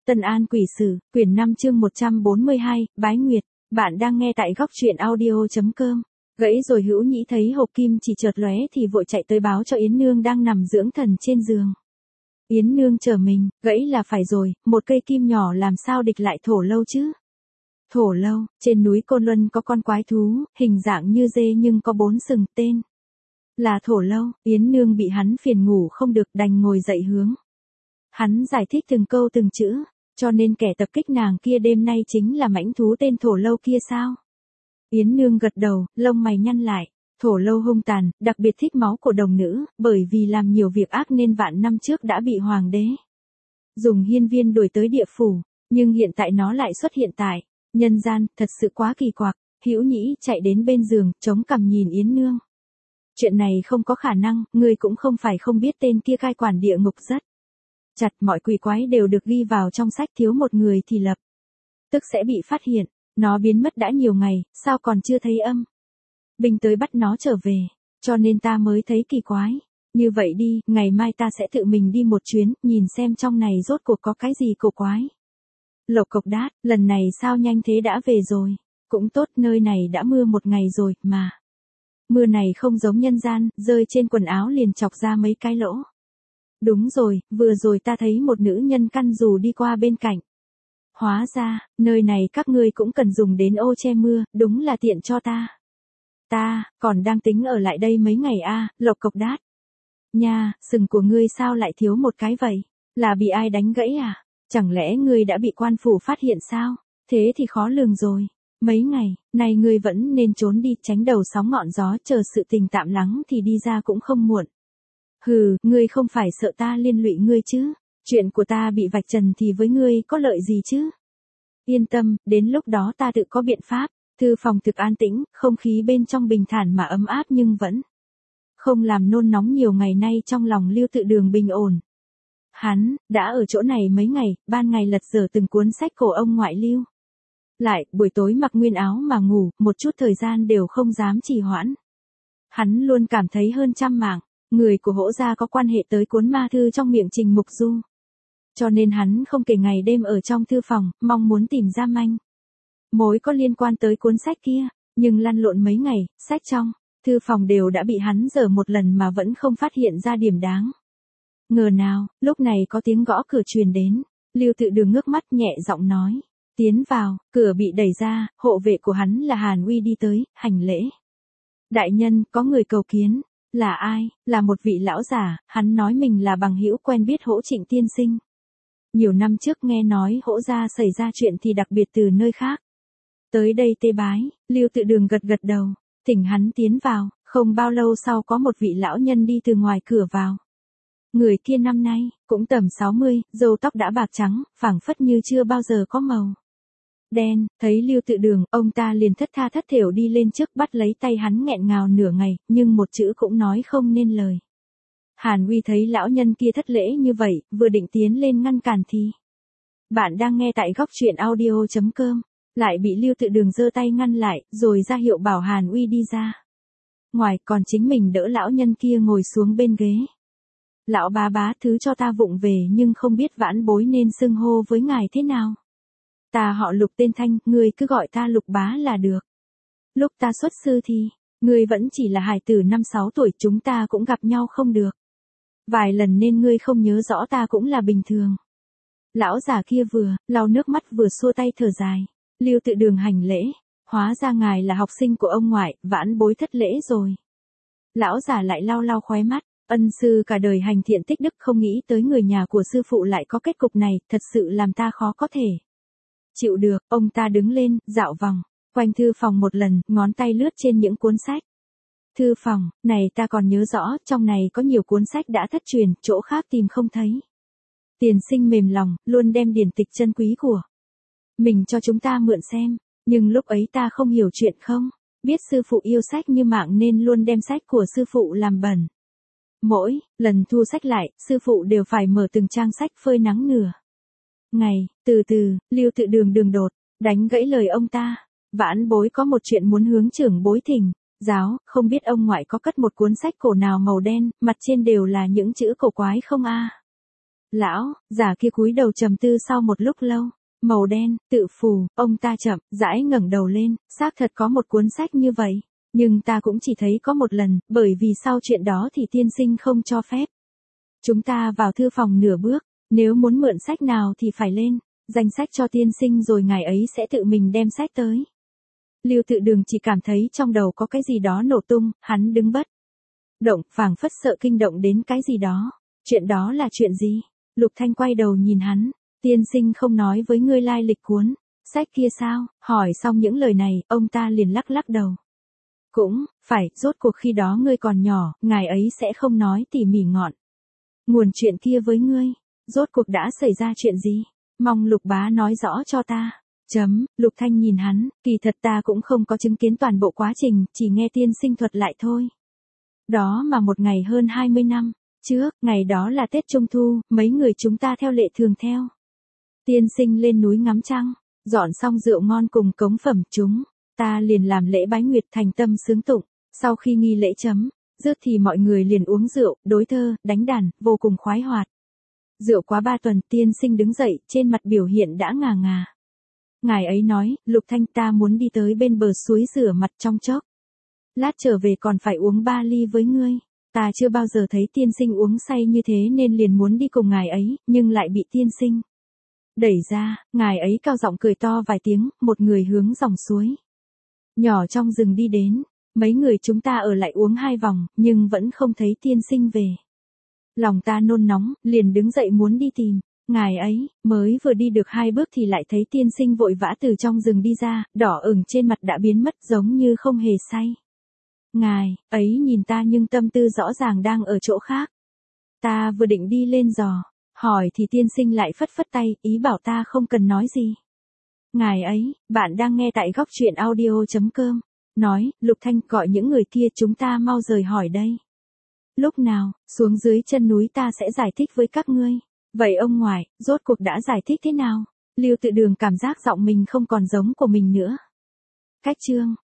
Tân An Quỷ Sử, quyển 5 chương 142, Bái Nguyệt. Bạn đang nghe tại góc truyện audio.com. Gãy rồi Hữu Nhĩ thấy hộp kim chỉ chợt lóe thì vội chạy tới báo cho Yến Nương đang nằm dưỡng thần trên giường. Yến Nương chờ mình, gãy là phải rồi, một cây kim nhỏ làm sao địch lại Thổ Lâu chứ? Thổ Lâu, trên núi Côn Luân có con quái thú, hình dạng như dê nhưng có 4 sừng, tên là Thổ Lâu. Yến Nương bị hắn phiền ngủ không được, đành ngồi dậy hướng hắn giải thích từng câu từng chữ, cho nên kẻ tập kích nàng kia đêm nay chính là mãnh thú tên Thổ Lâu kia sao? Yến Nương gật đầu, lông mày nhăn lại. Thổ Lâu hung tàn, đặc biệt thích máu của đồng nữ, bởi vì làm nhiều việc ác nên vạn năm trước đã bị hoàng đế dùng hiên viên đuổi tới địa phủ, nhưng hiện tại nó lại xuất hiện tại nhân gian, thật sự quá kỳ quặc. Hữu Nhĩ chạy đến bên giường, chống cằm nhìn Yến Nương. Chuyện này không có khả năng, ngươi cũng không phải không biết tên kia cai quản địa ngục rất chặt, mọi quỷ quái đều được ghi vào trong sách, thiếu một người thì lập tức sẽ bị phát hiện. Nó biến mất đã nhiều ngày, sao còn chưa thấy âm binh tới bắt nó trở về, cho nên ta mới thấy kỳ quái. Như vậy đi, ngày mai ta sẽ tự mình đi một chuyến, nhìn xem trong này rốt cuộc có cái gì cổ quái. Lộc Cộc Đát, lần này sao nhanh thế đã về rồi? Cũng tốt, nơi này đã mưa một ngày rồi, mà mưa này không giống nhân gian, rơi trên quần áo liền chọc ra mấy cái lỗ. Đúng rồi, vừa rồi ta thấy một nữ nhân căn dù đi qua bên cạnh. Hóa ra, nơi này các ngươi cũng cần dùng đến ô che mưa, đúng là tiện cho ta. Ta, còn đang tính ở lại đây mấy ngày Lộc Cộc Đát. Nha, sừng của ngươi sao lại thiếu một cái vậy? Là bị ai đánh gãy à? Chẳng lẽ ngươi đã bị quan phủ phát hiện sao? Thế thì khó lường rồi. Mấy ngày, này ngươi vẫn nên trốn đi, tránh đầu sóng ngọn gió, chờ sự tình tạm lắng thì đi ra cũng không muộn. Hừ, ngươi không phải sợ ta liên lụy ngươi chứ? Chuyện của ta bị vạch trần thì với ngươi có lợi gì chứ? Yên tâm, đến lúc đó ta tự có biện pháp. Thư phòng thực an tĩnh, không khí bên trong bình thản mà ấm áp nhưng vẫn không làm nôn nóng. Nhiều ngày nay trong lòng Lưu Tự Đường bình ổn. Hắn đã ở chỗ này mấy ngày, ban ngày lật dở từng cuốn sách cổ ông ngoại lưu lại, buổi tối mặc nguyên áo mà ngủ, một chút thời gian đều không dám trì hoãn. Hắn luôn cảm thấy hơn trăm mạng người của Hỗ gia có quan hệ tới cuốn ma thư trong miệng Trình Mục Du. Cho nên hắn không kể ngày đêm ở trong thư phòng, mong muốn tìm ra manh mối có liên quan tới cuốn sách kia, nhưng lăn lộn mấy ngày, sách trong thư phòng đều đã bị hắn dở một lần mà vẫn không phát hiện ra điểm đáng ngờ nào. Lúc này có tiếng gõ cửa truyền đến, Lưu Tự Đường ngước mắt nhẹ giọng nói, tiến vào. Cửa bị đẩy ra, hộ vệ của hắn là Hàn Uy đi tới, hành lễ. Đại nhân, có người cầu kiến. Là ai? Là một vị lão giả, hắn nói mình là bằng hữu quen biết Hỗ Trịnh tiên sinh. Nhiều năm trước nghe nói Hỗ gia xảy ra chuyện thì đặc biệt từ nơi khác tới đây tế bái. Lưu Tự Đường gật gật đầu, thỉnh hắn tiến vào. Không bao lâu sau có một vị lão nhân đi từ ngoài cửa vào. Người kia năm nay cũng tầm 60, râu tóc đã bạc trắng, phảng phất như chưa bao giờ có màu đen. Thấy Lưu Tự Đường, ông ta liền thất tha thất thểu đi lên trước, bắt lấy tay hắn nghẹn ngào nửa ngày, nhưng một chữ cũng nói không nên lời. Hàn Uy thấy lão nhân kia thất lễ như vậy, vừa định tiến lên ngăn cản thì bạn đang nghe tại góc truyện audio.com, lại bị Lưu Tự Đường giơ tay ngăn lại, rồi ra hiệu bảo Hàn Uy đi ra ngoài, còn chính mình đỡ lão nhân kia ngồi xuống bên ghế. Lão bá, thứ cho ta vụng về, nhưng không biết vãn bối nên xưng hô với ngài thế nào. Ta họ Lục tên Thanh, ngươi cứ gọi ta Lục bá là được. Lúc ta xuất sư thì ngươi vẫn chỉ là hài tử 5-6 tuổi, chúng ta cũng gặp nhau không được vài lần nên ngươi không nhớ rõ ta cũng là bình thường. Lão già kia vừa lau nước mắt vừa xua tay thở dài. Lưu Tự Đường hành lễ, hóa ra ngài là học sinh của ông ngoại, vãn bối thất lễ rồi. Lão già lại lau lau khóe mắt, ân sư cả đời hành thiện tích đức, không nghĩ tới người nhà của sư phụ lại có kết cục này, thật sự làm ta khó có thể chịu được. Ông ta đứng lên, dạo vòng quanh thư phòng một lần, ngón tay lướt trên những cuốn sách. Thư phòng này ta còn nhớ rõ, trong này có nhiều cuốn sách đã thất truyền, chỗ khác tìm không thấy. Tiền sinh mềm lòng, luôn đem điển tịch chân quý của mình cho chúng ta mượn xem, nhưng lúc ấy ta không hiểu chuyện, không biết sư phụ yêu sách như mạng nên luôn đem sách của sư phụ làm bẩn. Mỗi lần thu sách lại, sư phụ đều phải mở từng trang sách phơi nắng nửa ngày. Từ từ, Lưu Tự Đường đường đột đánh gãy lời ông ta. Vãn bối có một chuyện muốn hướng trưởng bối thỉnh giáo, không biết ông ngoại có cất một cuốn sách cổ nào màu đen, mặt trên đều là những chữ cổ quái không Lão, già kia cúi đầu trầm tư sau một lúc lâu. Màu đen, tự phù, ông ta chậm, rãi ngẩng đầu lên, xác thật có một cuốn sách như vậy. Nhưng ta cũng chỉ thấy có một lần, bởi vì sau chuyện đó thì tiên sinh không cho phép. Chúng ta vào thư phòng nửa bước, nếu muốn mượn sách nào thì phải lên, danh sách cho tiên sinh rồi ngài ấy sẽ tự mình đem sách tới. Lưu Tự Đường chỉ cảm thấy trong đầu có cái gì đó nổ tung, hắn đứng bất động, phảng phất sợ kinh động đến cái gì đó. Chuyện đó là chuyện gì? Lục Thanh quay đầu nhìn hắn, tiên sinh không nói với ngươi lai lịch cuốn sách kia sao? Hỏi xong những lời này, ông ta liền lắc lắc đầu. Cũng, phải, rốt cuộc khi đó ngươi còn nhỏ, ngài ấy sẽ không nói tỉ mỉ ngọn nguồn chuyện kia với ngươi. Rốt cuộc đã xảy ra chuyện gì? Mong Lục bá nói rõ cho ta. Lục Thanh nhìn hắn, kỳ thật ta cũng không có chứng kiến toàn bộ quá trình, chỉ nghe tiên sinh thuật lại thôi. Đó mà một ngày hơn 20 năm trước, ngày đó là Tết Trung Thu, mấy người chúng ta theo lệ thường theo tiên sinh lên núi ngắm trăng, dọn xong rượu ngon cùng cống phẩm chúng ta liền làm lễ bái nguyệt thành tâm sướng tụng, sau khi nghi lễ dứt thì mọi người liền uống rượu, đối thơ, đánh đàn, vô cùng khoái hoạt. Rượu quá 3 tuần, tiên sinh đứng dậy, trên mặt biểu hiện đã ngà ngà. Ngài ấy nói, Lục Thanh ta muốn đi tới bên bờ suối rửa mặt trong chốc lát trở về còn phải uống 3 ly với ngươi. Ta chưa bao giờ thấy tiên sinh uống say như thế nên liền muốn đi cùng ngài ấy, nhưng lại bị tiên sinh đẩy ra, ngài ấy cao giọng cười to vài tiếng, một người hướng dòng suối nhỏ trong rừng đi đến. Mấy người chúng ta ở lại uống 2 vòng, nhưng vẫn không thấy tiên sinh về. Lòng ta nôn nóng, liền đứng dậy muốn đi tìm. Ngài ấy, mới vừa đi được 2 bước thì lại thấy tiên sinh vội vã từ trong rừng đi ra, đỏ ửng trên mặt đã biến mất giống như không hề say. Ngài ấy nhìn ta nhưng tâm tư rõ ràng đang ở chỗ khác. Ta vừa định đi lên dò hỏi thì tiên sinh lại phất phất tay, ý bảo ta không cần nói gì. Ngài ấy, bạn đang nghe tại góc truyện audio.com. Nói, Lục Thanh gọi những người kia chúng ta mau rời hỏi đây. Lúc nào, xuống dưới chân núi ta sẽ giải thích với các ngươi. Vậy ông ngoại, rốt cuộc đã giải thích thế nào? Lưu Tự Đường cảm giác giọng mình không còn giống của mình nữa. Cách chương